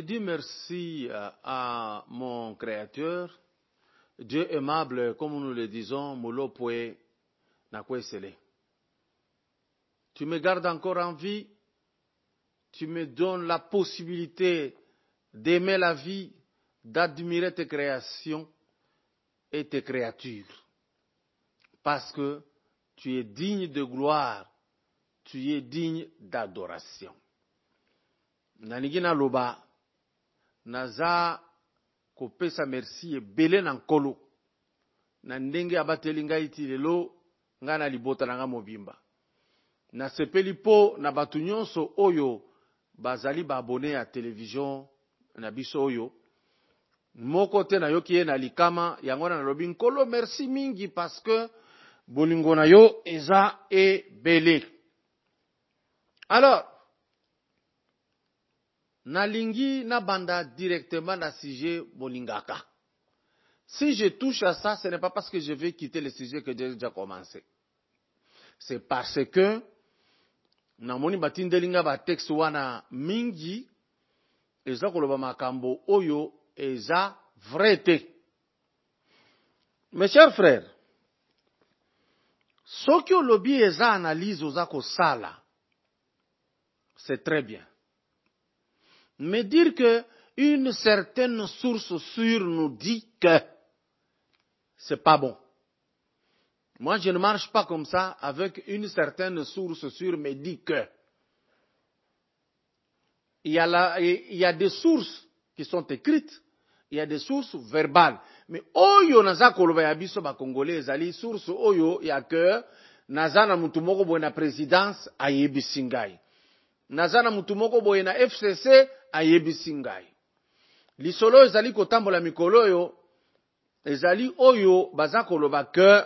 dis merci à mon Créateur, Dieu aimable, comme nous le disons, Molopwe Nakwesele. Tu me gardes encore en vie, tu me donnes la possibilité d'aimer la vie, d'admirer tes créations et tes créatures. Parce que tu es digne de gloire, tu es digne d'adoration. Nanigina loba, naza kopesa merci ebele na nkolo. Na ndenge abateli ngai ti lelo nga na libota na nga mobimba. Na sepeli po na batu nyonso oyo bazali ba abonné à télévision na biso oyo. Moko te na yoki ye na likama yango na lobi nkolo merci mingi parce que bolingo na yo eza ebele. Alors nalingi na banda directement na sujet bolingaka. Si je touche à ça, ce n'est pas parce que je vais quitter le sujet que j'ai déjà commencé. C'est parce que namoni batindelinga ba texte wana mingi eza koloba makambo oyo eza vrai te. Mes chers frères, soki olobi eza analyse oza kosala, c'est très bien. Mais dire que une certaine source sûre nous dit que c'est pas bon. Moi, je ne marche pas comme ça avec une certaine source sûre me dit que. Il y a des sources qui sont écrites, il y a des sources verbales. Mais oyo naza koloba ya biso ba Congolais ezali source oyo ya que naza na mutu moko boye na présidence ayebisi ngai. Naza na mutu moko boye na FCC ayebisi ngai. Lisolo ezali kotambola mikolo oyo ezali oyo baza koloba que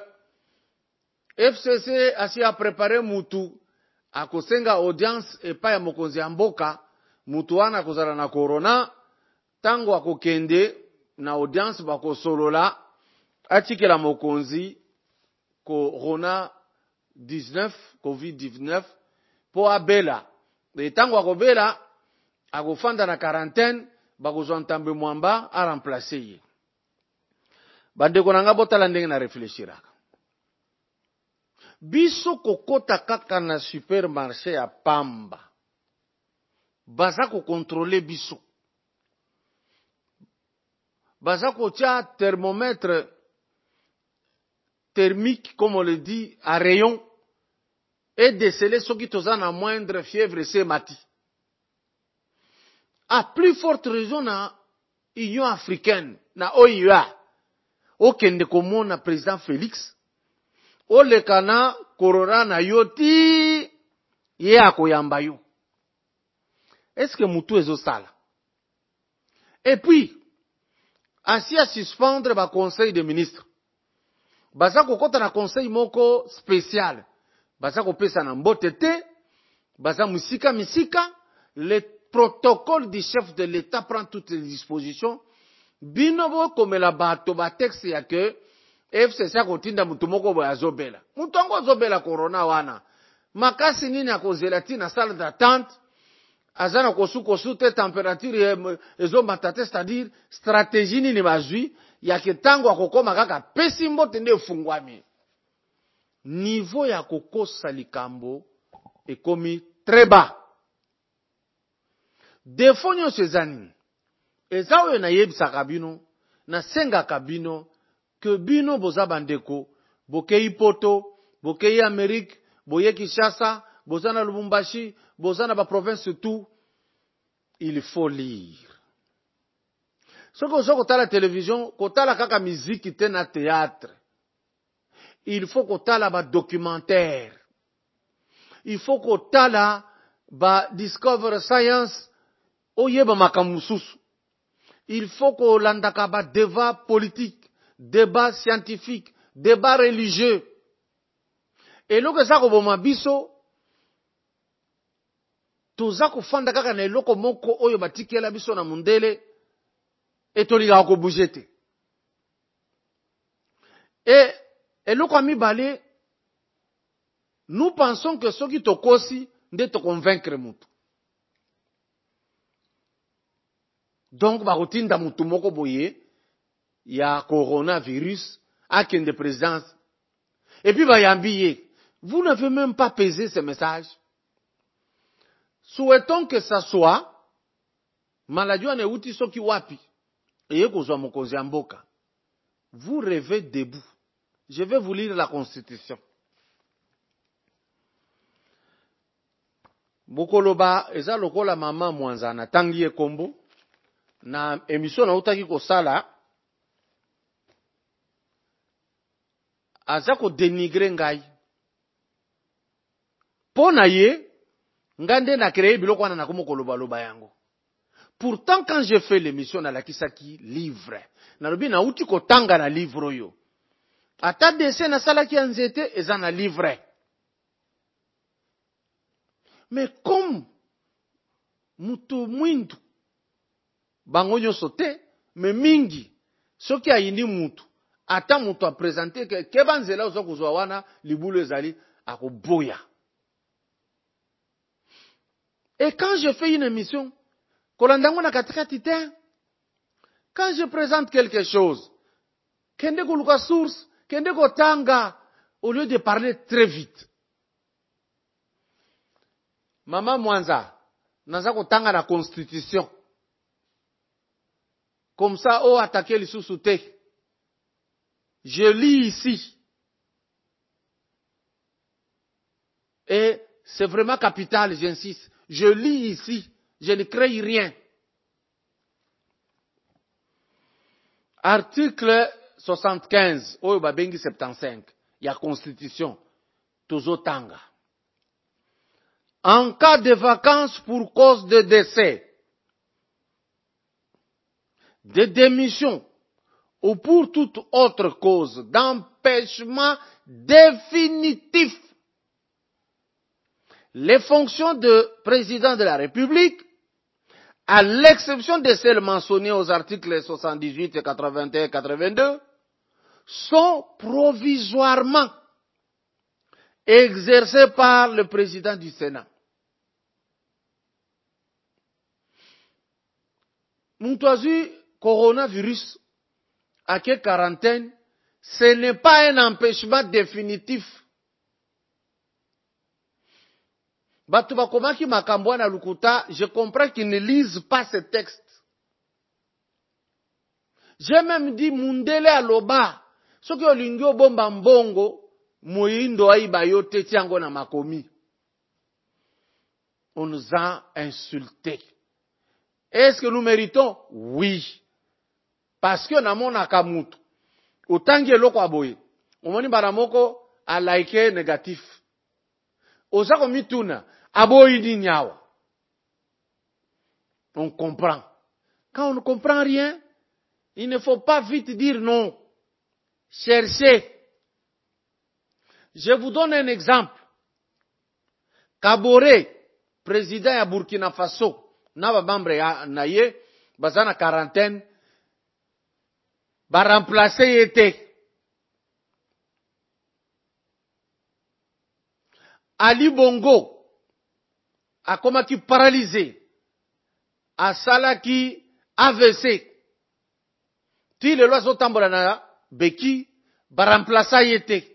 FCC asi a préparé mutu akosenga audience epa ya mokonzi ya mboka, mutu wana kozala na corona, tango akokende na audience bakosolola atikela mokonzi corona 19 COVID-19 po abela. Et tango akobela akofanda na quarantaine bakozwa ntambe mwamba a remplacer ye. Bandeko nanga botala ndenge na réfléchiraka. Biso kokota kaka na supermarché ya pamba. Baza ko contrôler biso. Baza ko tia thermomètre thermique, comme on le dit, à rayon, et déceler ceux qui toza na moindre fièvre c'est mati. À plus forte raison na Union africaine, na OIA, okende komona président Félix, olekana corona na yoti, ye akoyamba yo. Est-ce que mutu ezo sala? Et puis, asi a suspendre ba conseil des ministres. Baza kokota na conseil moko spécial. Baza kopesa na mbote te, baza misika, le protocole du chef de l'État prend toutes les dispositions. Binobo komela bato ba texte ya que FCC akotinda mutu moko boya azobela. Mutu ango azobela corona wana. Makasi nini akozela ti na salle d'attente, azana kosu te température ezomata te, c'est-à-dire stratégie nini bazwi ya ke tango akokoma kaka pesi mbote nde efungwami. Niveau ya kokosa likambo ekomi très bas. Defo nyonso ezani eza oyo nayebisaka bino na sengaka bino ke bino boza bandeko bokei poto, bokei Amérique, boye Kinshasa, boza na Lubumbashi, boza na ba province tout, il faut lire. Soki ozo kotala télévision, kotala kaka miziki te na théâtre. Il faut kotala ba documentaire. Il faut kotala ba Discover Science oyeba makamususu. Il faut kolandaka ba débat politique, débat scientifique, débat religieux. Et loko za koboma biso toza kofanda kaka na eloko moko oyo batikela biso na mundele etolika ko bougete. Et eloko mibale, nous pensons que soki tokosi nde to convaincre mutu. Donc bakotinda mutu moko boye ya coronavirus akende présidence. Et puis bayambi, vous n'avez même pas pesé ce message. Souhaitons que ça soit maladie wana euti soki wapi eye kozwa mokonzi ya mboka. Vous rêvez debout. Je vais vous lire la constitution. Bokoloba eza lokola mama mwanzana tangi ekombo na émission na utaki kosala aza ko dénigrer ngai. Pona ye ngande na créer biloko wana na komokoloba loba yango. Pourtant quand j'ai fait l'émission na lakisaki livre na lobi na uti ko tanga na livre yo. Ata dessin na salaki ya nzete eza na livre. Mais comme mutu mwindu bango nyonso te, mais mingi soki ayindi mutu ata mutu a présenter ke banzela ozo kuzwa wana libulu ezali akoboya. Et quand je fais une émission kolandango na katikati te, quand je présente quelque chose kende kuluka source kende kotanga au lieu de parler très vite. Mama Mwanza, naza kotanga na constitution. Comme ça, oh, attaquer les sous-soutés. Je lis ici. Et c'est vraiment capital, j'insiste. Je lis ici. Je ne crée rien. Article 75, oh, babengi 75. Il y a constitution. Tozo tanga. En cas de vacances pour cause de décès, de démission ou pour toute autre cause d'empêchement définitif, les fonctions de président de la République, à l'exception de celles mentionnées aux articles 78, 81 et 82, sont provisoirement exercées par le président du Sénat. Mutuazu coronavirus à quelle quarantaine, ce n'est pas un empêchement définitif. Batuba komaki makambwa na lukuta, je comprends qu'ils ne lisent pas ce texte. J'ai même dit mundele aloba, soki olingio bomba mbongo, muindo aiba yote tiango na makomi. On nous a insultés. Est-ce que nous méritons? Oui. Parce que namona kamutu. Utangi eloko aboye. Omoni baramoko a like négatif. Osako mituna. Aboye di nyawa. On comprend. Quand on ne comprend rien, il ne faut pas vite dire non. Cherchez. Je vous donne un exemple. Kabore, président ya Burkina Faso, na babambre ya naye, bazana quarantaine, ba remplacer yete. Ali Bongo, akomaki paralysé, asalaki AVC. Ti le loazo tambola na beki, ba remplacer yete.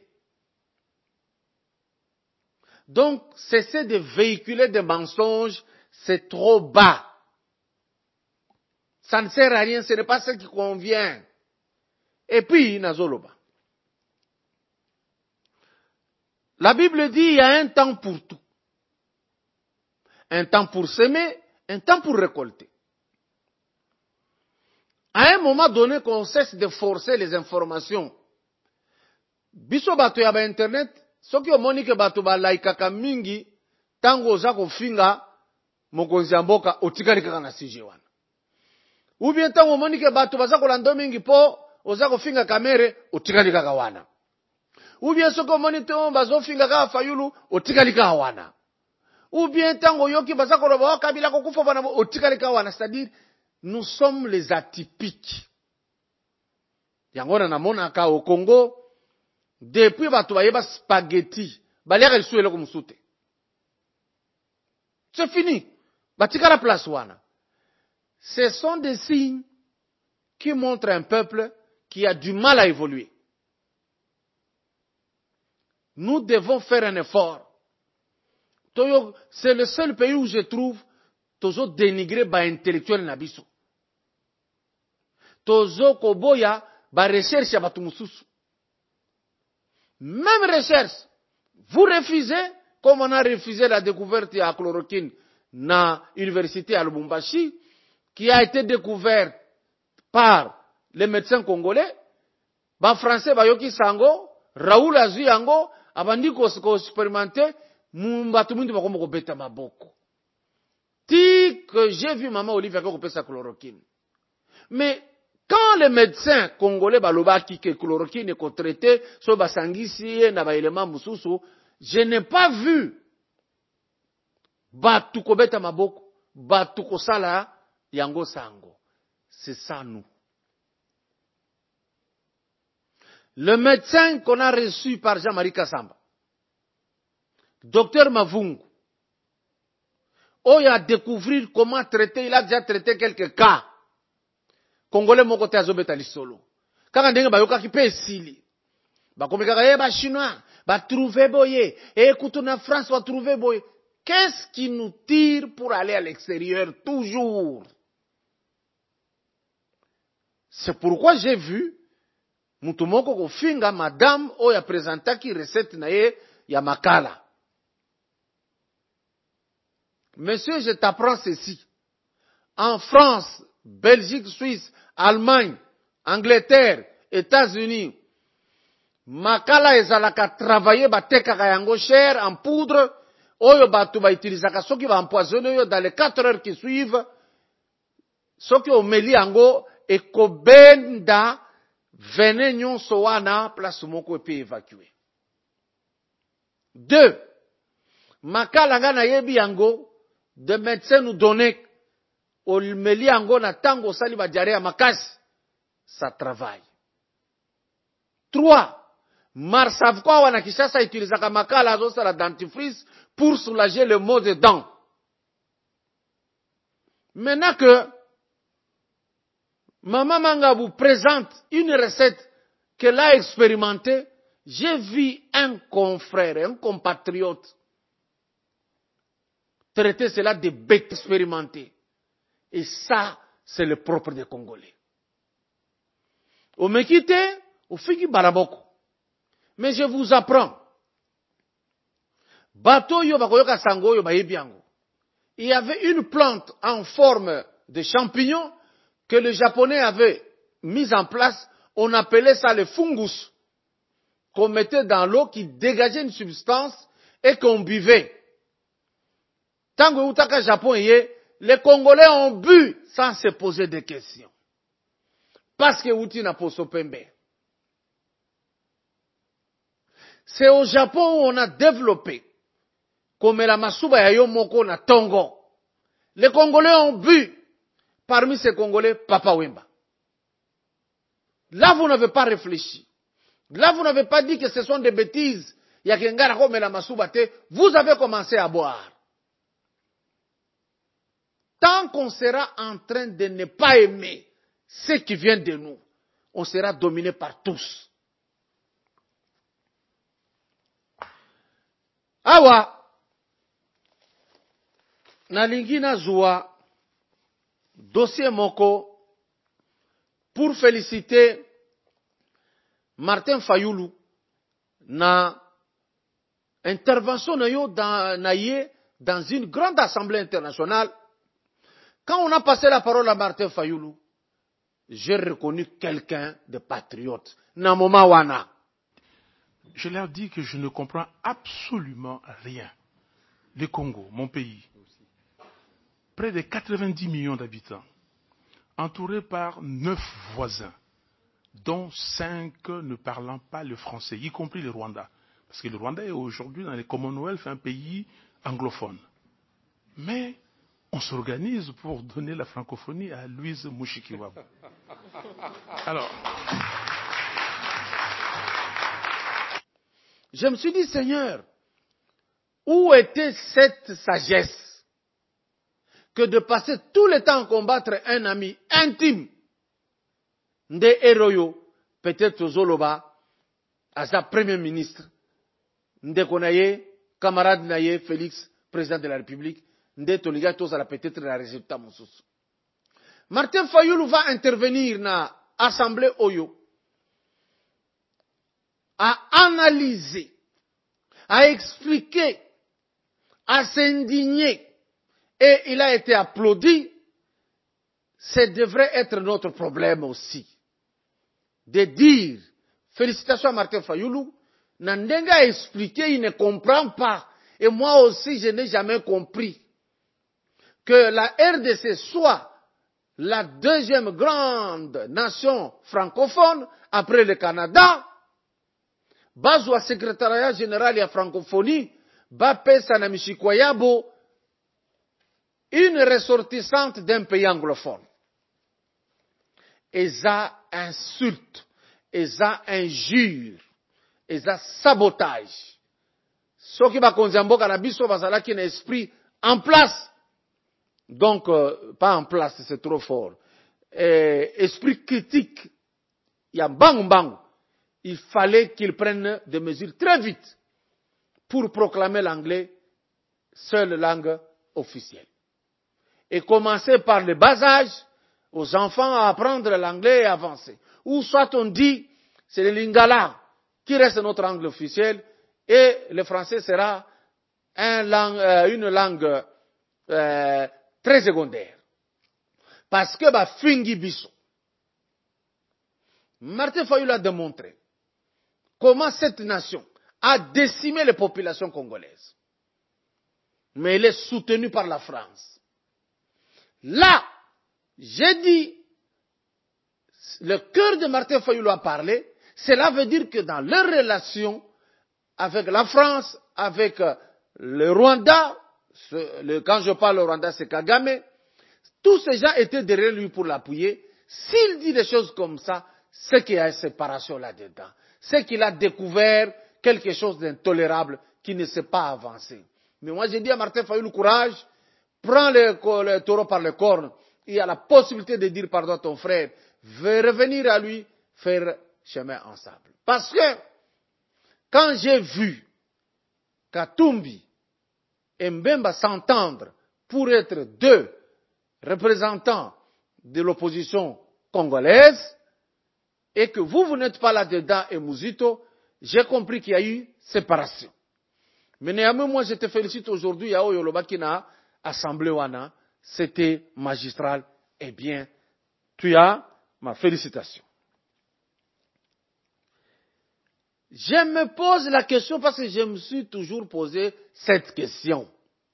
Donc, cessez de véhiculer des mensonges, c'est trop bas. Ça ne sert à rien, ce n'est pas ce qui convient. Et puis, Nazoloba. La Bible dit il y a un temps pour tout. Un temps pour semer, un temps pour récolter. À un moment donné, qu'on cesse de forcer les informations. Biso bato ya ba internet, soki omoni ke bato ba laikaka mingi, tango oza kofinga mokonzi ya mboka otikali kaka na sije wana. Ou bien tango omoni ke bato baza kolanda mingi po oza kofinga kamere otikali kaka wana. Ou bien soki omoni te bazofinga kaka fayulu otikali kaka wana. Ou bien tango yoki baza koloba kabila kokufa bana otikali kaka wana. C'est-à-dire, nous sommes les atypiques. Yangona na monaka au Congo, depuis bato bayeba spaghetti, baliaka lisu eloko musute. C'est fini. Batika la place wana. Ce sont des signes qui montrent un peuple qui a du mal à évoluer. Nous devons faire un effort. C'est le seul pays où je trouve toujours dénigré par intellectuel nabiso. Tozo koboya ba recherche batu mususu. Même recherche. Vous refusez, comme on a refusé la découverte à chloroquine na l'université à Lubumbashi, qui a été découverte par les médecins congolais, ba français ba yoki sango, Raoul azui yango, abandi ko expérimenter, mbatu mingi bakomo ko beta maboko. Ti que j'ai vu maman Olivier ko pesa chloroquine. Mais quand les médecins congolais balobaki que chloroquine est traité so basangisi na ba élément mususu, je n'ai pas vu batu ko beta maboko, batu ko sala yango sango. C'est ça nous. Le médecin qu'on a reçu par Jean-Marie Kassamba, docteur Mavungu, il a découvert comment traiter, il a déjà traité quelques cas. Congolais mon côté azobeta lisolo. Quand on dit bayoka ki pe sili. Ba komeka ba chinois, ba trouver boye, écoute na France va trouver boye. Qu'est-ce qui nous tire pour aller à l'extérieur toujours? C'est pourquoi j'ai vu mutumoko ko finga madame oya présentaki recette na ye ya makala. Monsieur, je t'apprends ceci. En France, Belgique, Suisse, Allemagne, Angleterre, États-Unis, makala ezalaka travailler batekaka yango cher en poudre, oyo batu ba utilisaka soki ba empoisonner yo dans les 4 heures qui suivent, soki omeli yango ekobenda venin nyonso wana place moko epe évacuer. 2. Makala nga na yebi yango, de médecins nous donnaient omeli yango na tango sali ba diarrhée makasi, ça travaille. 3. Marsavkwa wana Kishasa utilisaka makala azo sala dentifrice pour soulager le maux de dents. Maintenant que Maman Manga vous présente une recette qu'elle a expérimentée, j'ai vu un confrère, un compatriote traiter cela de bêtes expérimentées. Et ça, c'est le propre des Congolais. Au Mekite, au Fiki Baraboko. Mais je vous apprends. Bato yo bakoyoka sango yo bayebiango. Il y avait une plante en forme de champignon que le japonais avait mis en place. On appelait ça le fungus. Qu'on mettait dans l'eau qui dégageait une substance et qu'on buvait. Tango utaka Japon les Congolais ont bu sans se poser de questions. Parce que uti na poso pembe. C'est au Japon où on a développé comme la masuba ya yo moko na tongo. Les Congolais ont bu. Parmi ces Congolais, Papa Wemba. Là, vous n'avez pas réfléchi. Là, vous n'avez pas dit que ce sont des bêtises. Yakengara comme la masuba te. Vous avez commencé à boire. Tant qu'on sera en train de ne pas aimer ce qui vient de nous, on sera dominé par tous. Awa, nalingi nazwa dossier moko pour féliciter Martin Fayulu na intervention na yo dans une grande assemblée internationale. Quand on a passé la parole à Martin Fayulu, j'ai reconnu quelqu'un de patriote. Namoma wana. Je leur dis que je ne comprends absolument rien. Le Congo, mon pays, près de 90 millions d'habitants, entouré par 9 voisins, dont 5 ne parlant pas le français, y compris le Rwanda. Parce que le Rwanda est aujourd'hui dans les Commonwealth un pays anglophone. Mais on s'organise pour donner la francophonie à Louise Mushikiwabo. Alors, je me suis dit, Seigneur, où était cette sagesse? que de passer tout le temps à combattre un ami intime de Héroyo, peut-être Zoloba, à sa premier ministre, Ndekonaye, camarade Naye, Félix, président de la République, Ndetoliga, tous à la peut-être la résultat Moussous. Martin Fayoulou va intervenir dans l'Assemblée Oyo, à analyser, à expliquer, à s'indigner, et il a été applaudi. Ce devrait être notre problème aussi. De dire, félicitations à Martin Fayoulou, Nandenga a expliqué, il ne comprend pas. Et moi aussi, je n'ai jamais compris que la RDC soit la deuxième grande nation francophone après le Canada. Bazwa secrétariat général et francophonie, Bapé Sanamichikoyabo, une ressortissante d'un pays anglophone. Et ça insulte, et ça injure, et ça sabotage. Ce qui va conduire à Nabiso Basala qui a un esprit en place. Donc, pas en place, c'est trop fort. Esprit critique. Il y a bang bang. Il fallait qu'ils prennent des mesures très vite pour proclamer l'anglais seule langue officielle. Et commencer par le bas âge, aux enfants à apprendre l'anglais et avancer. Ou soit on dit, c'est le lingala qui reste notre langue officielle et le français sera une langue très secondaire. Parce que Fingi Bisso, Martin Fayoulou a démontré comment cette nation a décimé les populations congolaises. Mais elle est soutenue par la France. Là, j'ai dit, le cœur de Martin Fayoulou a parlé, cela veut dire que dans leurs relations avec la France, avec le Rwanda, quand je parle au Rwanda, c'est Kagame, tous ces gens étaient derrière lui pour l'appuyer. S'il dit des choses comme ça, c'est qu'il y a une séparation là-dedans. C'est qu'il a découvert quelque chose d'intolérable qui ne sait pas avancer. Mais moi, j'ai dit à Martin Fayoulou, courage, prends le taureau par les cornes. Il y a la possibilité de dire pardon à ton frère. Veux revenir à lui, faire chemin ensemble. Parce que, quand j'ai vu Katumbi et Mbemba s'entendre pour être deux représentants de l'opposition congolaise, et que vous n'êtes pas là-dedans et Mouzito, j'ai compris qu'il y a eu séparation. Mais néanmoins, moi, je te félicite aujourd'hui, Yao Yoloba Kina, Assemblée Wana, c'était magistral. Eh bien, tu as ma félicitation. Je me pose la question parce que je me suis toujours posé cette question.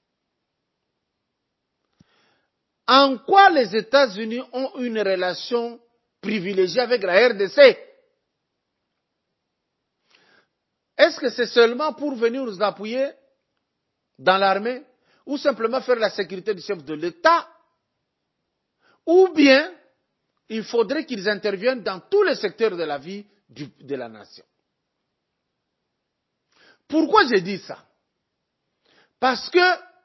En quoi les États-Unis ont une relation privilégiée avec la RDC? Est-ce que c'est seulement pour venir nous appuyer dans l'armée ou simplement faire la sécurité du chef de l'État? Ou bien il faudrait qu'ils interviennent dans tous les secteurs de la vie de la nation? Pourquoi j'ai dit ça? Parce que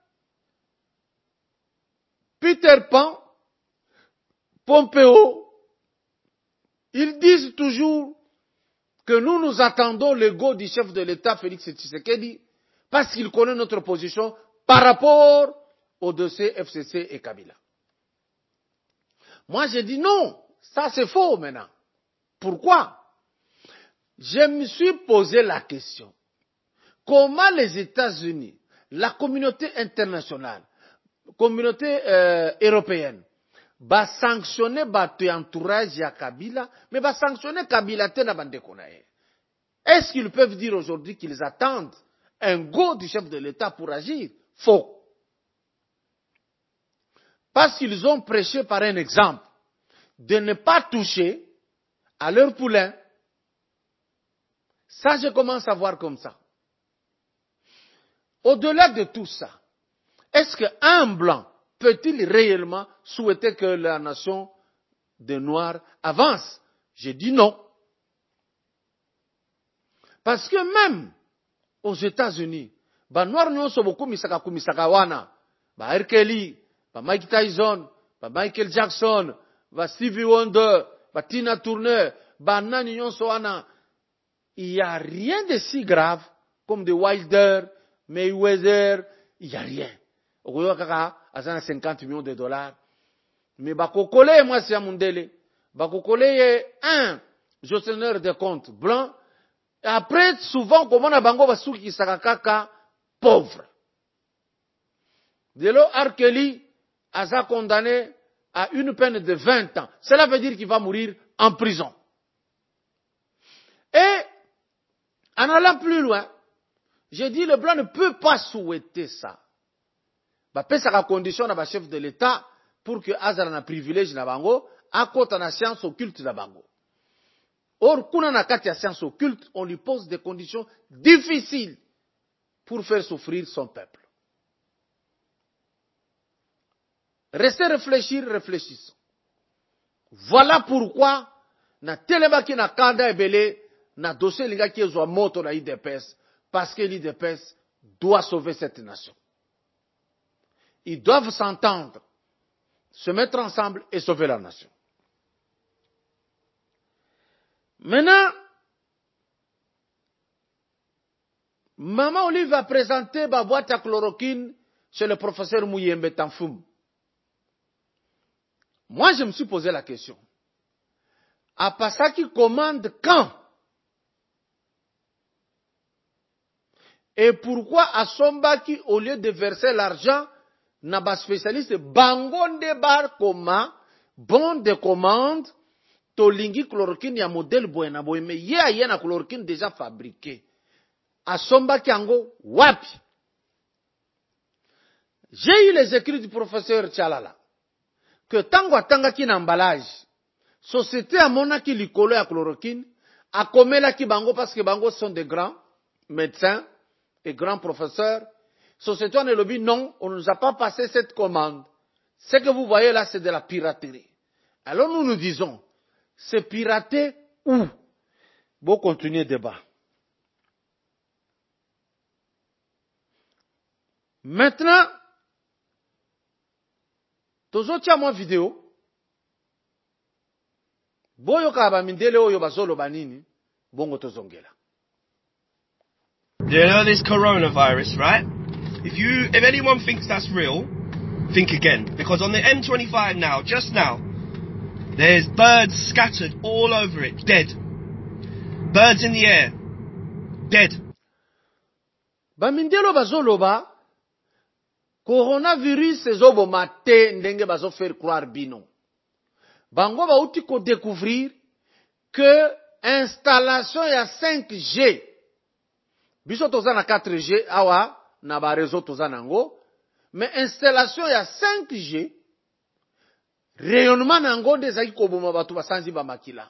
Peter Pan, Pompeo, ils disent toujours que nous attendons le go du chef de l'État, Félix Tshisekedi, parce qu'il connaît notre position par rapport au dossier FCC et Kabila. Moi, j'ai dit non, ça c'est faux maintenant. Pourquoi? Je me suis posé la question. Comment les États-Unis, la communauté internationale, communauté européenne, va sanctionner votre entourage à Kabila, mais va sanctionner Kabila te na bandekonae? Est-ce qu'ils peuvent dire aujourd'hui qu'ils attendent un go du chef de l'État pour agir? Faux. Parce qu'ils ont prêché par un exemple de ne pas toucher à leur poulain. Ça, je commence à voir comme ça. Au-delà de tout ça, est-ce qu'un blanc peut-il réellement souhaiter que la nation des Noirs avance? J'ai dit non. Parce que même aux États-Unis, ba Noirs n'ont pas beaucoup misaka wana, ba Erkeli, ba Mike Tyson, ba Michael Jackson, ba Stevie Wonder, ba Tina Turner, ba nani nyonso wana. Il n'y a rien de si grave comme de Wilder, Mayweather, il n'y a rien. Okoyo kaka, azana 50 millions de dollars. Mais bakokole moi c'est Mundele. Bakokole est un gestionnaire de compte blanc. Et après, souvent, comme on a bango basuki qui sakakaka pauvre. De l'eau, R. Kelly a condamné à une peine de 20 ans. Cela veut dire qu'il va mourir en prison. Et, en allant plus loin, j'ai dit le blanc ne peut pas souhaiter ça. Parce que la condition de chef de l'État pour que Azar na privilège na bango, à côté na science occulte na bango. Or, kuna na kati ya science occulte, on lui pose des conditions difficiles pour faire souffrir son peuple. Restez réfléchir, réfléchissons. Voilà pourquoi, na telebaki na kanda ebele, na dossier linga ki ezwa moto na IDPS, parce que l'IDPS doit sauver cette nation. Ils doivent s'entendre, se mettre ensemble et sauver la nation. Maintenant, Maman Olive a présenté ma boîte à chloroquine chez le professeur Mouyembe Tanfoum. Moi, je me suis posé la question. Apasaki commande quand? Et pourquoi Asombaki, au lieu de verser l'argent, n'a pas spécialiste, bangonde bar koma, bon de commande, tolingi chloroquine ya modèle buena boy, mais y'a na chloroquine déjà fabriquée. Asombaki ango, wapi? J'ai eu les écrits du professeur Tchalala. Que tango atangaki na emballage, société a monaki likolo ya chloroquine, a komelaki bango parce que bango sont des grands médecins et grands professeurs. Société en lobby, non, on ne nous a pas passé cette commande. Ce que vous voyez là, c'est de la piraterie. Alors nous nous disons, c'est pirater où? Bon, continuer le débat. Maintenant, tozotia mwa vidéo. Boyo kaba mindele oyo bazolo banini, bongo tozongela. You know this coronavirus, right? If anyone thinks that's real, think again. Because on the M25 now, just now, there's birds scattered all over it, dead. Birds in the air, dead. Bamindelo bazoloba, coronavirus ezobo mate ndenge bazo faire croire bino. Bango ba uti ko découvrir que installation ya 5G. Biso toza na 4G awa na ba réseau toza nango, mais installation ya 5G rayonnement nango ndezaki koboma batu basanzi ba makila.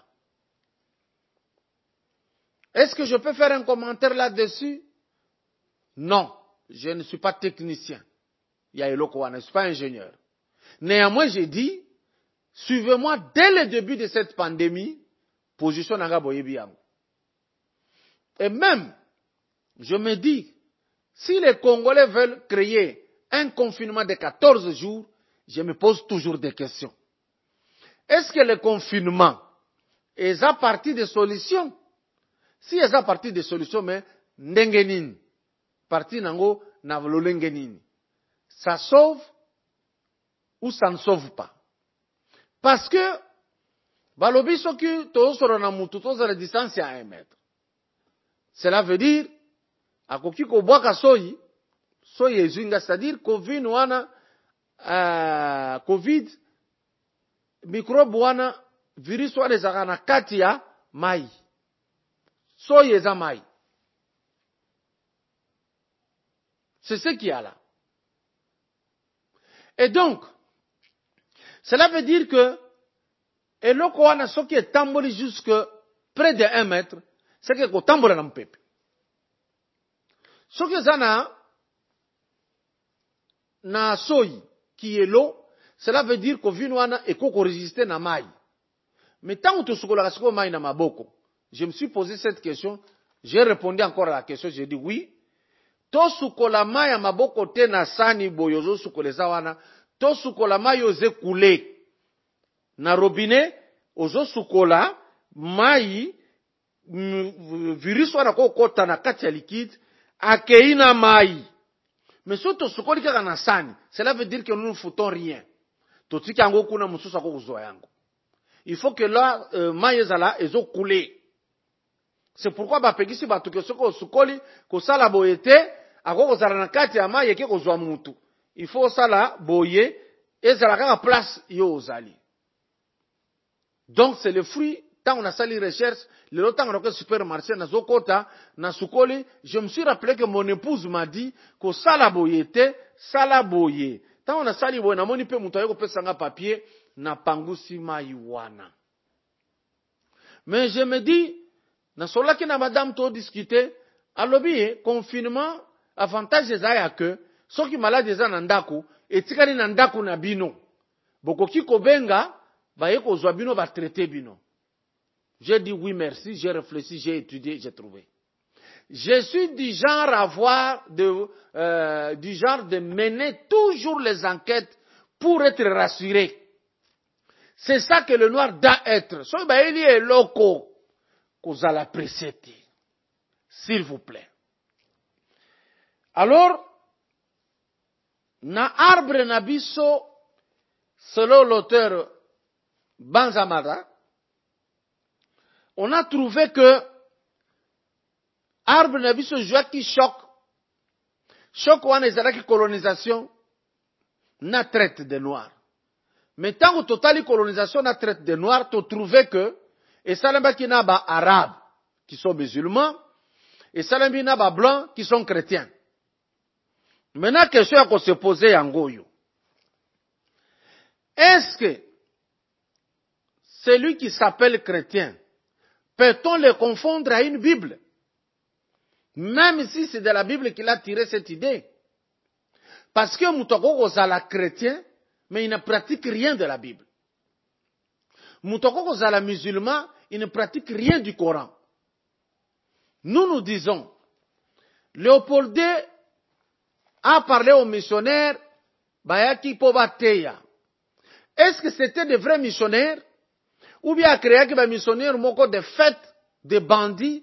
Est-ce que je peux faire un commentaire là-dessus? Non, je ne suis pas technicien. Ya eloko wana, je ne suis pas ingénieur. Néanmoins, j'ai dit, suivez-moi dès le début de cette pandémie, position nanga boyebi yango. Et même, je me dis, si les Congolais veulent créer un confinement de 14 jours, je me pose toujours des questions. Est-ce que le confinement est à partir des solutions? Si est à partir des solutions, mais ndengenini, parti nango na vlolengenini, ça sauve ou ça ne sauve pas? Parce que, balobi soki toosoro na mutu toza la distance à 1 mètre. Cela veut dire, akoki ko bwaka soyi ezinga, c'est-à-dire Covid wana, Covid, microbe wana, virus wana ezaka na kati ya mai. Soyi eza mai. C'est ce qu'il y a là. Et donc, cela veut dire que, eloko wana soki etamboli jusque près de 1 mètre, c'est que kotambola na mpepe. Soki eza na soyi qui est l'eau, cela veut dire que vino wana ekoko résister na mai. Mais tant que tosukolaka siko mai na maboko, je me suis posé cette question, j'ai répondu encore à la question, j'ai dit oui. Tosukola mai ya maboko te na sani boyozo sukoleza wana, to sukola mai oze coulé na robinet ozo sukola mai virus wana ko kota na kati ya liquide akei na mai. Mais si to sukoli kaka na sani, cela veut dire que nous ne foutons rien. To tiki yango kuna mususu ako kuzoa yango. Il faut que là mai ezala ezo couler. C'est pourquoi bapekisi batu ke soko sukoli ko sala boyete ako kozala na kati ya mai eke kozwa mutu. Il faut sala boye ezala kaka place yo ozali. Donc c'est le fruit. Tant on a sali recherche, le temps on a supermarché na zokota na sukoli, je me suis rappelé que mon épouse m'a dit que sala boyete, sala boye. Tant on a sali boye na moni pe mutu ayeko pesa nga papier na pangusi maiwana. Mais je me dis na solaki na madame to discuter, alobi confinement avantage ezaya que soki malade eza na ndako, etikali na ndako na bino. Bokoki kobenga baye kozwa bino ba traiter bino. J'ai dit oui merci, j'ai réfléchi, j'ai étudié, j'ai trouvé. Je suis du genre à du genre de mener toujours les enquêtes pour être rassuré. C'est ça que le noir doit être. So ba eli eloko kozala apprécier. S'il vous plaît. Alors na arbre na biso selon l'auteur Banzamara, on a trouvé que arbre na biso jouaki choc wana ezalaki colonisation na traite des noirs. Mais tant que totali colonisation na traite des noirs, tu trouvé que esalembaki na ba arabes qui sont musulmans et salembi na ba blancs qui sont chrétiens. Maintenant question ya ko se poser yango yo. Est-ce que celui qui s'appelle chrétien, peut-on le confondre à une Bible? Même si c'est de la Bible qu'il a tiré cette idée. Parce que Moutoko Kozala chrétien, mais il ne pratique rien de la Bible. Moutoko Kozala musulman, il ne pratique rien du Coran. Nous disons, Léopold II a parlé aux missionnaires, Bayaki Pobateya. Est-ce que c'était de vrais missionnaires? Ou bien créé que les missionnaires moko de fêtes, de bandits,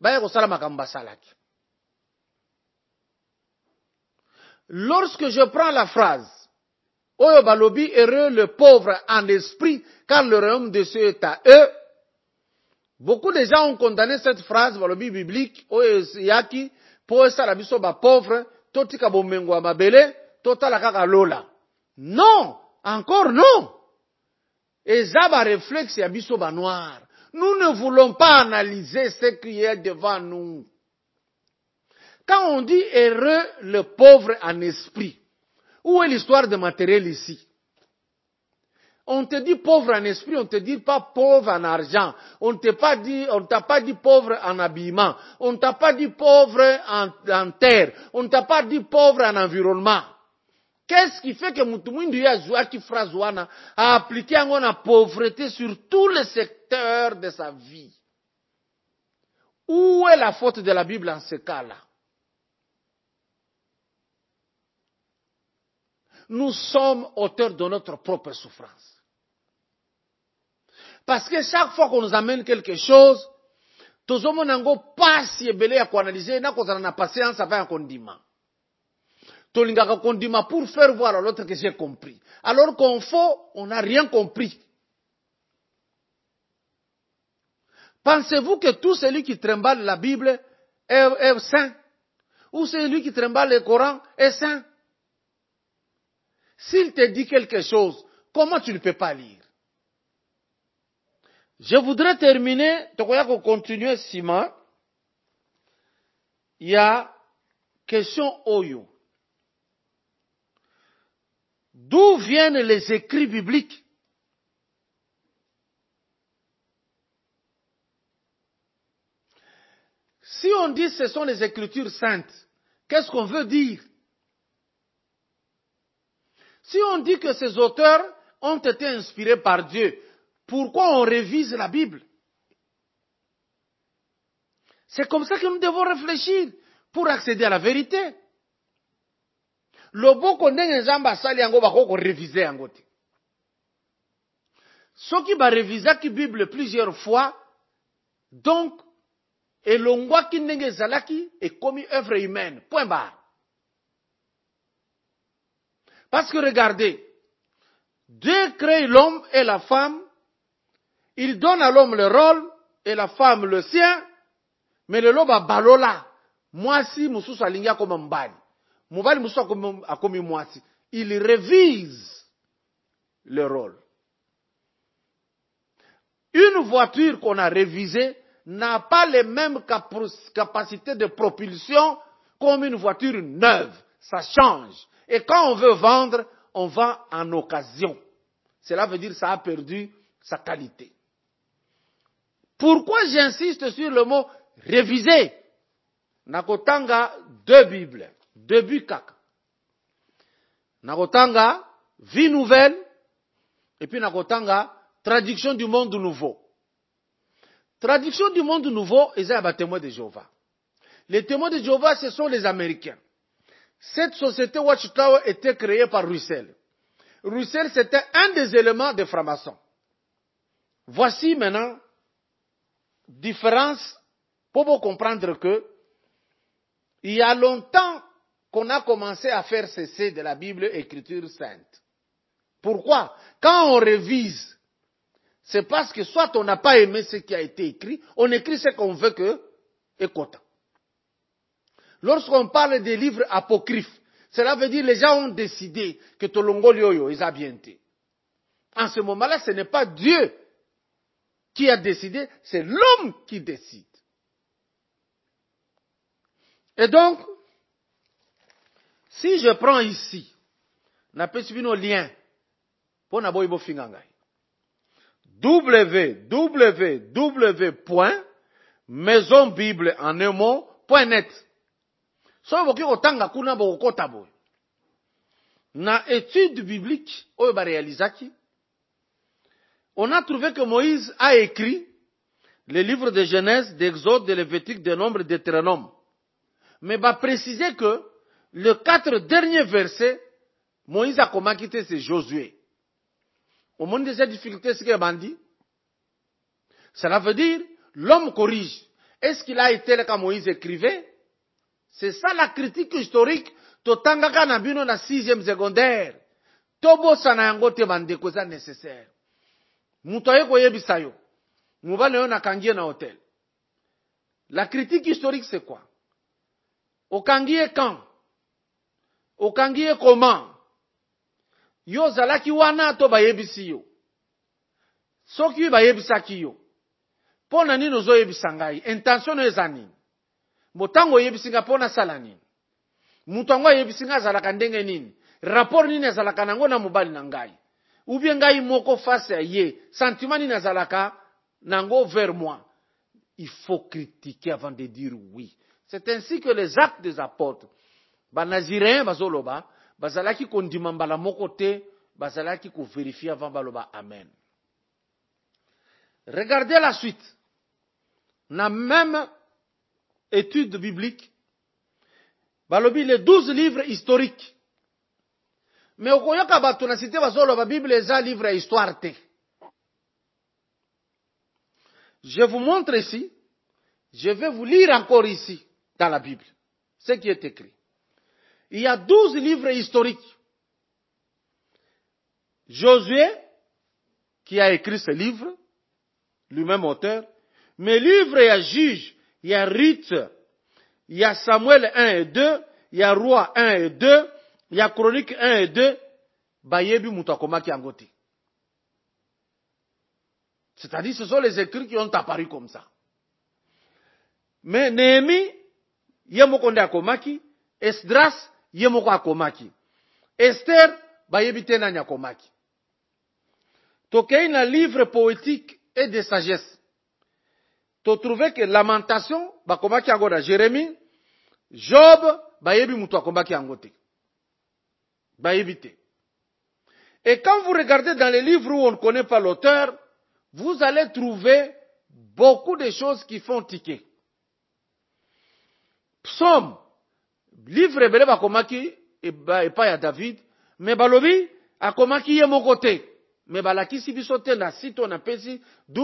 lorsque je prends la phrase, Oyo balobi heureux le pauvre en esprit, car le royaume de Dieu est à eux, beaucoup de gens ont condamné cette phrase, balobi biblique, Oyo yaki, po sa la biso ba pauvre, totika bomengo mabele, totala kaka lola. Non, encore non. Et ça va réflexe à biso ba noir. Nous ne voulons pas analyser ce qui est devant nous. Quand on dit heureux le pauvre en esprit, où est l'histoire de matériel ici? On te dit pauvre en esprit, on te dit pas pauvre en argent. On t'a pas dit pauvre en habillement. On t'a pas dit pauvre en terre. On t'a pas dit pauvre en environnement. Qu'est-ce qui fait que Mutumundu Yazouaki Frazouana a appliqué la pauvreté sur tous les secteurs de sa vie? Où est la faute de la Bible en ce cas-là? Nous sommes auteurs de notre propre souffrance. Parce que chaque fois qu'on nous amène quelque chose, tozomonango passe ebele ya analyser na kozana na patience avec un condiment. Tolingaka condiment pour faire voir à l'autre que j'ai compris. Alors qu'on faut, on n'a rien compris. Pensez-vous que tout celui qui trimballe la Bible est saint? Ou celui qui trimballe le Coran est saint? S'il te dit quelque chose, comment tu ne peux pas lire? Je voudrais terminer, pour continuer, Sima. Il y a question Oyo. D'où viennent les écrits bibliques? Si on dit que ce sont les écritures saintes, qu'est-ce qu'on veut dire? Si on dit que ces auteurs ont été inspirés par Dieu, pourquoi on révise la Bible? C'est comme ça que nous devons réfléchir pour accéder à la vérité. loboko ndenge nzambe asali yango bakoko réviser yango te. Soki ba révisaki Bible plusieurs fois, donc elongwaki ndenge ezalaki ekomi œuvre humaine. Point barre. Parce que regardez, Dieu crée l'homme et la femme, il donne à l'homme le rôle et la femme le sien, mais le loba balola, mwasi mususu alingi akoma mbali, mubali mususu akomi mwasi, il révise le rôle. Une voiture qu'on a révisée n'a pas les mêmes capacités de propulsion comme une voiture neuve. Ça change. Et quand on veut vendre, on vend en occasion. Cela veut dire que ça a perdu sa qualité. Pourquoi j'insiste sur le mot réviser? Nakotanga deux Bibles, deux Bukaka. Nakotanga vie nouvelle et puis nakotanga traduction du monde nouveau. Traduction du monde nouveau, ils sont les témoins de Jéhovah. Les témoins de Jéhovah, ce sont les Américains. Cette société Watchtower était créée par Russell. Russell, c'était un des éléments des francs-maçons. Voici maintenant différence pour vous comprendre que il y a longtemps qu'on a commencé à faire cesser de la Bible Écriture sainte. Pourquoi? Quand on révise, c'est parce que soit on n'a pas aimé ce qui a été écrit, on écrit ce qu'on veut que écoute. Lorsqu'on parle des livres apocryphes, cela veut dire que les gens ont décidé que Tolongo Lyoyo est bien été. En ce moment-là, ce n'est pas Dieu qui a décidé, c'est l'homme qui décide. Et donc, si je prends ici, n'a pas suivi nos liens, pour n'aboyer vos fingangai. www.maisonbible en un mot.net. So boki otanga kuna bokota boy. Na étude biblique oyo ba réalisaki, on a trouvé que Moïse a écrit les livres de Genèse, d'Exode, de Lévitique, de Nombre, de Deutéronome. Mais va préciser que les 4 derniers versets, Moïse a comment quitté, c'est Josué. Au monde de cette difficulté, ce qu'il a dit, cela veut dire, l'homme corrige. Est-ce qu'il a été là quand Moïse écrivait? C'est ça la critique historique. Totangaka na bino na 6e secondaire. Tobo sana yango te bandeko za nécessaire. Muto ayeko yebisa yo. Mubale yo na kangie na hôtel. La critique historique c'est quoi? Okangie quand? Okangie comment? Yo zalaki wana to bayebisi yo. Soki bayebisaki yo. Pona nini ozo yebisa ngai? Intention eza nini? Motango yebisinga pona sala nini? Mutango yebisinga zalaka ndenge nini? Rapport nini azalaka nango na mobali na ngai? Ou bien ngai moko face à ye, sentiment nini azalaka nango vers moi? Il faut critiquer avant de dire oui. C'est ainsi que les actes des apôtres, banaziréens bazoloba, bazalaki kondima mbala moko te, bazalaki ko vérifier avant baloba amen. Regardez la suite. Na même étude biblique, balobi les 12 livres historiques. Mais okoyoka bato na cité bazolo ba Bible eza livre à histoire te. Je vous montre ici, je vais vous lire encore ici dans la Bible ce qui est écrit. Il y a 12 livres historiques. Josué qui a écrit ce livre, lui-même auteur, mais livre il y a Juge, il y a Ruth, il y a Samuel 1 et 2, il y a Roi 1 et 2, il y a Chronique 1 et 2, bayebi mutakoma ki angoti. C'est-à-dire ce sont les écrits qui ont apparu comme ça. Mais Néhémie, yemoko nde akomaki, Esdras, yemoko akomaki. Esther, bayebi tena nyakomaki. Tokei na livre poétique et de sagesse. Tu trouves que lamentation, bakomaki angoda Jérémie, Job, bayebi mutu akomaki angote. Bayebite. Et quand vous regardez dans les livres où on ne connaît pas l'auteur, vous allez trouver beaucoup de choses qui font tiquer. Psaume, livre ebele bakomaki et pas à David, mais balobi, akomaki ye mon côté. Mais balakisi bisote na site on appelle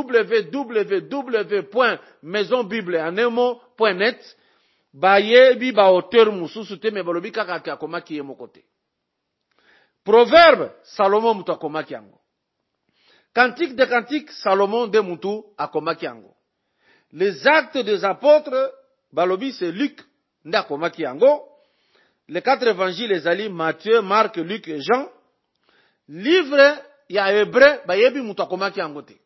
www.maisonbible.net, bayebi ba auteur mususu te, mais balobi kaka akomaki ye mon côté. Proverbe, Salomon mutu akomaki yango. Cantique de cantique, Salomon de mutu akomaki yango. Les actes des apôtres, balobi c'est Luc nde akomaki yango. Les 4 évangiles ezali Matthieu, Marc, Luc et Jean. Livre ya Hébreu bayebi mutu akomaki yango te.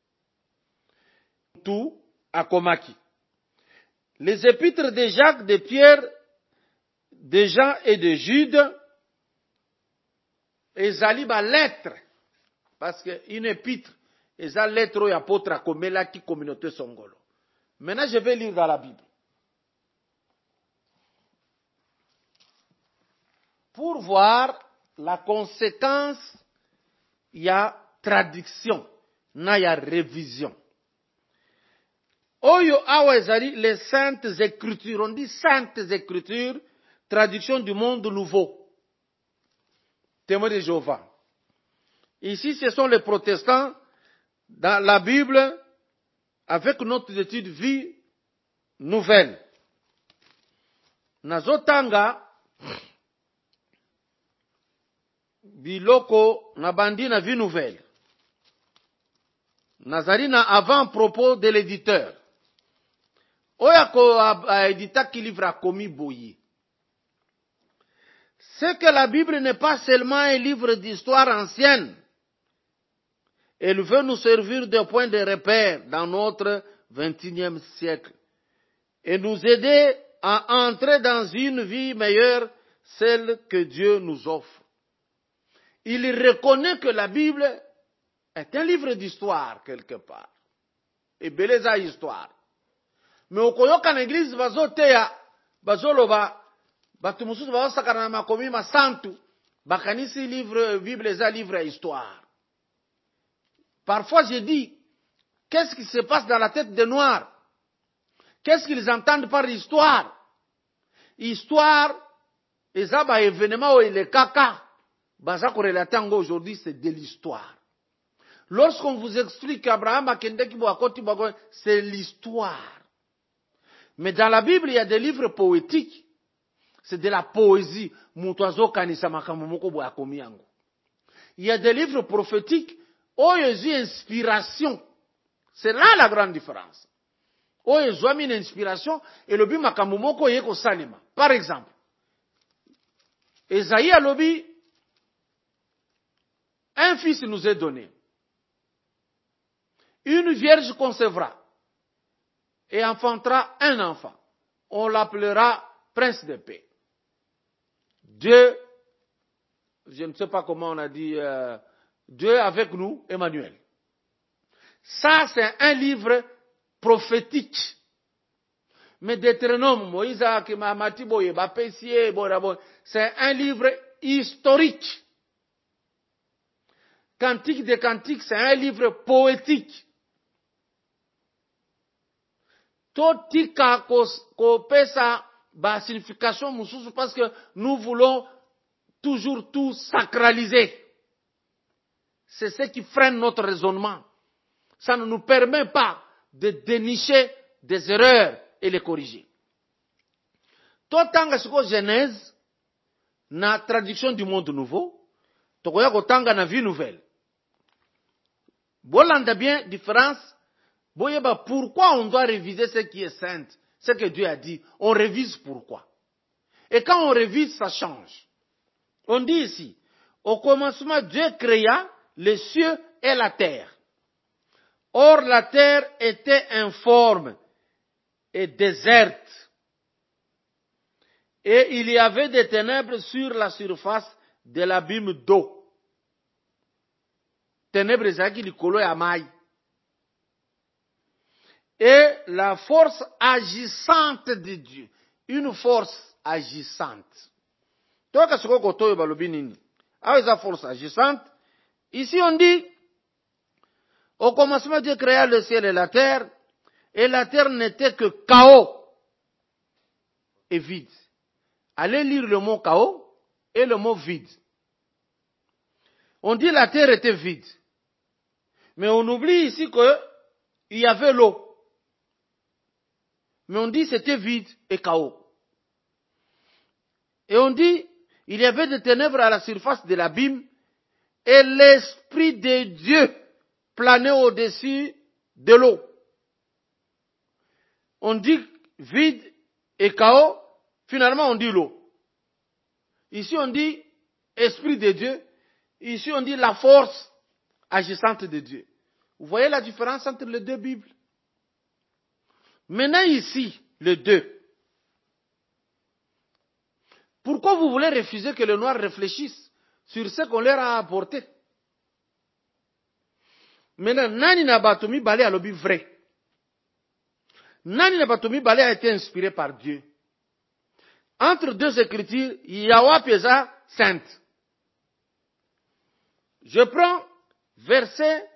Mutu akomaki. Les épîtres de Jacques, de Pierre, de Jean et de Jude ezali ba lettre, parce que une épître eza lettre oyo apôtre akomelaki communauté songolo. Maintenant je vais lire dans la Bible pour voir la conséquence. Il y a traduction, il y a révision. Oyo awa ezali les saintes écritures, on dit saintes écritures, traduction du monde nouveau. Témoin de Jéhovah. Ici, ce sont les protestants dans la Bible avec notre étude vie nouvelle. Nazotanga biloko na bandi na vie nouvelle. Nazali na avant-propos de l'éditeur. Oyako a édita qui livre a commis boyi. C'est que la Bible n'est pas seulement un livre d'histoire ancienne. Elle veut nous servir de point de repère dans notre 21e siècle et nous aider à entrer dans une vie meilleure, celle que Dieu nous offre. Il reconnaît que la Bible est un livre d'histoire quelque part. Et beleza histoire. Mais au koyoka na église bazoteya, bazoloba, batu mususu bazosakana na makomi masantu, bakanisi livre, Bible eza livre à histoire. Parfois je dis, qu'est-ce qui se passe dans la tête des Noirs? Qu'est-ce qu'ils entendent par histoire? Histoire, eza ba événement ou le kaka. Baza korelate yango aujourd'hui, c'est de l'histoire. Lorsqu'on vous explique qu'Abraham a kendeki bo akoti bago, c'est l'histoire. Mais dans la Bible, il y a des livres poétiques. C'est de la poésie. Mutoazo kanisa makamomoko bo akomi yango. Il y a des livres prophétiques. Oyezu inspiration. C'est là la grande différence. Oyezu a mis une inspiration et lobi makamomoko yeko salima. Par exemple, Esaïe a lobi, un fils nous est donné. Une vierge concevra et enfantera un enfant. On l'appellera prince de paix. Dieu, je ne sais pas comment on a dit, Dieu avec nous, Emmanuel. Ça, c'est un livre prophétique. Mais Deutéronome, Moïse, c'est un livre historique. Cantique des cantiques, c'est un livre poétique. Totika kopesa ba signification mususu parce que nous voulons toujours tout sacraliser. C'est ce qui freine notre raisonnement. Ça ne nous permet pas de dénicher des erreurs et les corriger. Totanga siko Genèse na traduction du monde nouveau, tokoya kotanga na vie nouvelle. Bolanda bien différence. Boyeba, pourquoi on doit réviser ce qui est saint, ce que Dieu a dit? On révise pourquoi? Et quand on révise, ça change. On dit ici, au commencement, Dieu créa les cieux et la terre. Or, la terre était informe et déserte. Et il y avait des ténèbres sur la surface de l'abîme d'eau. Ténèbres ezaki likolo ya mai. Et la force agissante de Dieu. Une force agissante. Toka siko kotoyo balobi nini? Awa eza force agissante. Ici on dit, au commencement Dieu créa le ciel et la terre n'était que chaos et vide. Allez lire le mot chaos et le mot vide. On dit la terre était vide. Mais on oublie ici qu'il y avait l'eau. Mais on dit c'était vide et chaos. Et on dit il y avait des ténèbres à la surface de l'abîme et l'Esprit de Dieu planait au-dessus de l'eau. On dit vide et chaos, finalement on dit l'eau. Ici on dit Esprit de Dieu, ici on dit la force agissante de Dieu. Vous voyez la différence entre les deux Bibles? Maintenant ici, les deux. Pourquoi vous voulez refuser que les Noirs réfléchissent sur ce qu'on leur a apporté? Maintenant, Nani Nabatomi Balé a l'objet vrai. Nani Nabatomi Balé a été inspiré par Dieu. Entre deux écritures, Yahweh Pesa sainte. Je prends verset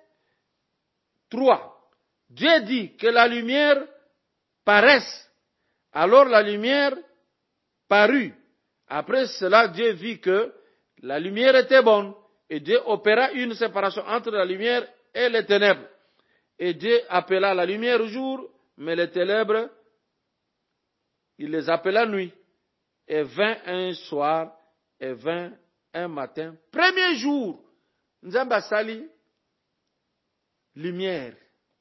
3. Dieu dit que la lumière paraisse. Alors la lumière parut. Après cela, Dieu vit que la lumière était bonne. Et Dieu opéra une séparation entre la lumière et les ténèbres. Et Dieu appela la lumière jour, mais les ténèbres, il les appela nuit. Et vint un soir, et vint un matin. Premier jour, Nzamba sali, lumière.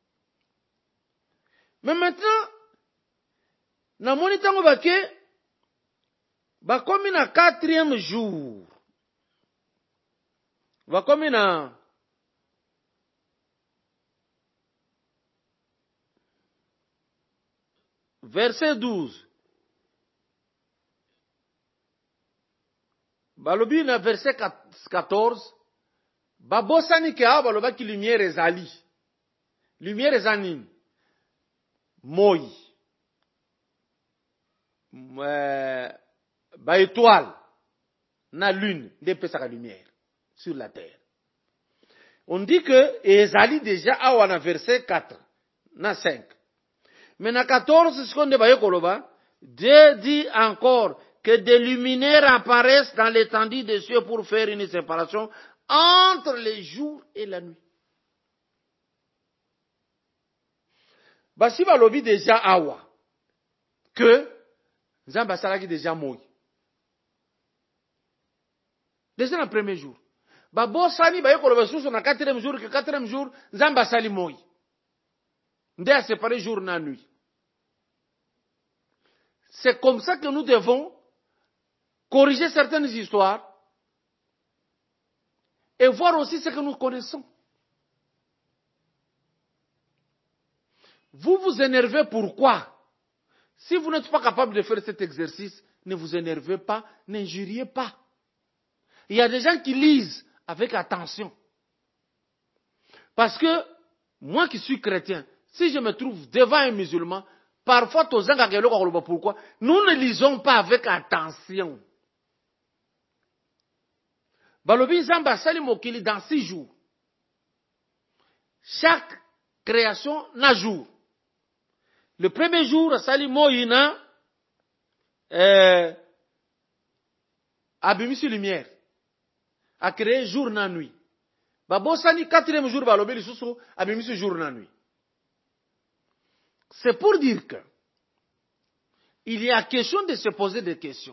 Mais maintenant, na moni tango bake, bakomi na 4e jour. Bakomi na verset 12. Balobi na verset 14. Babosani ke awa baloba ki lumière ezali. Lumière ezani. Moi. Ba étoile. Na lune. Nde pesaka lumière. Sur la terre. On dit que ezali déjà awa na verset 4. Na 5. Mais na 14 secondes ba yekoloba. Dieu dit encore que des luminaires apparaissent dans l'étendue des cieux pour faire une séparation entre le jour et la nuit. Basi balobi déjà awa que Nzamba salaki déjà moi. Déjà dans le premier jour. Babo sani ba yekoloba susu na 4e jour que 4e jour Nzamba sali moi. Nde a séparé jour na nuit. C'est comme ça que nous devons corriger certaines histoires et voir aussi ce que nous connaissons. Vous vous énervez pourquoi? Si vous n'êtes pas capable de faire cet exercice, ne vous énervez pas, n'injuriez pas. Il y a des gens qui lisent avec attention. Parce que moi qui suis chrétien, si je me trouve devant un musulman, parfois, pourquoi? Nous ne lisons pas avec attention. Balobi Nzamba sali mokili dans 6 jours. Chaque création n'a jour. Le premier jour, sali moïna abimisi lumière. A créé jour na nuit. Babo sali 4e jour balobi lisusu abimisi jour na nuit. C'est pour dire que il y a question de se poser des questions.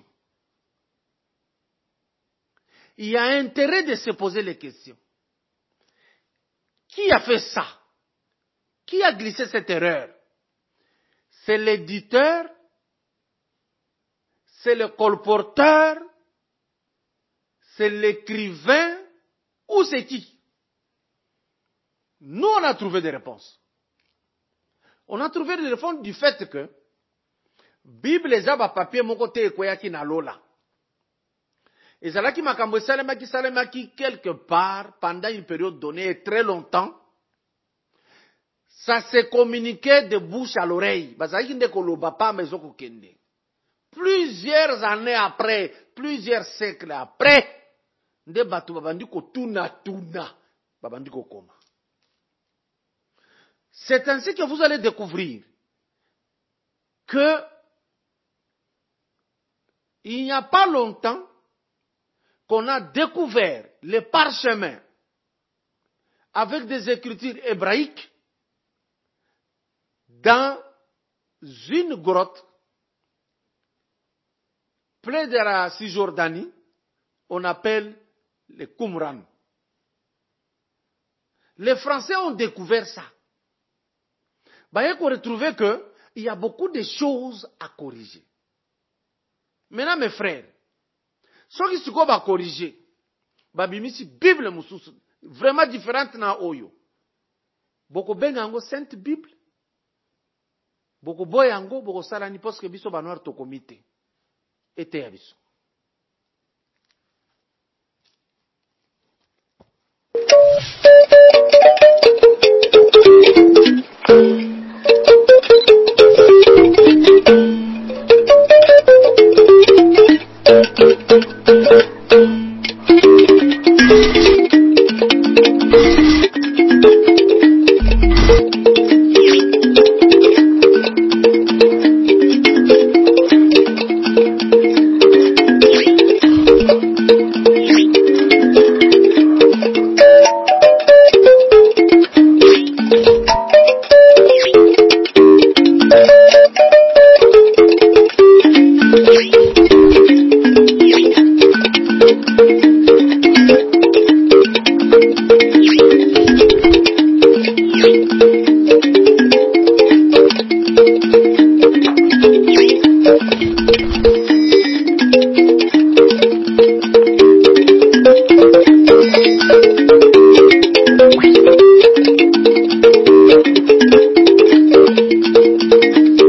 Il y a intérêt de se poser les questions. Qui a fait ça? Qui a glissé cette erreur? C'est l'éditeur? C'est le colporteur? C'est l'écrivain? Ou c'est qui? Nous, on a trouvé des réponses. On a trouvé des réponses du fait que Bible ezaba papier moko te ekweyaki na lola. Ezalaki makambo salemaki quelque part pendant une période donnée et très longtemps. Ça se communiquait de bouche à l'oreille. Bazalaki nde koloba pa mezoko kende. Plusieurs années après, plusieurs siècles après, nde batu babandi ko tuna babandi ko koma. C'est ainsi que vous allez découvrir que il n'y a pas longtemps, qu'on a découvert les parchemins avec des écritures hébraïques dans une grotte près de la Cisjordanie, on appelle les Qumran. Les Français ont découvert ça. Bah, on retrouvé qu'il y a beaucoup de choses à corriger. Maintenant, mes frères, ceux qui sont corriger, babimisi Bible mususu, vraiment différente na oyo. Boko bengango Sainte Bible. Boko boyango, boko salani parce que biso banoir to komite. Ete ya biso.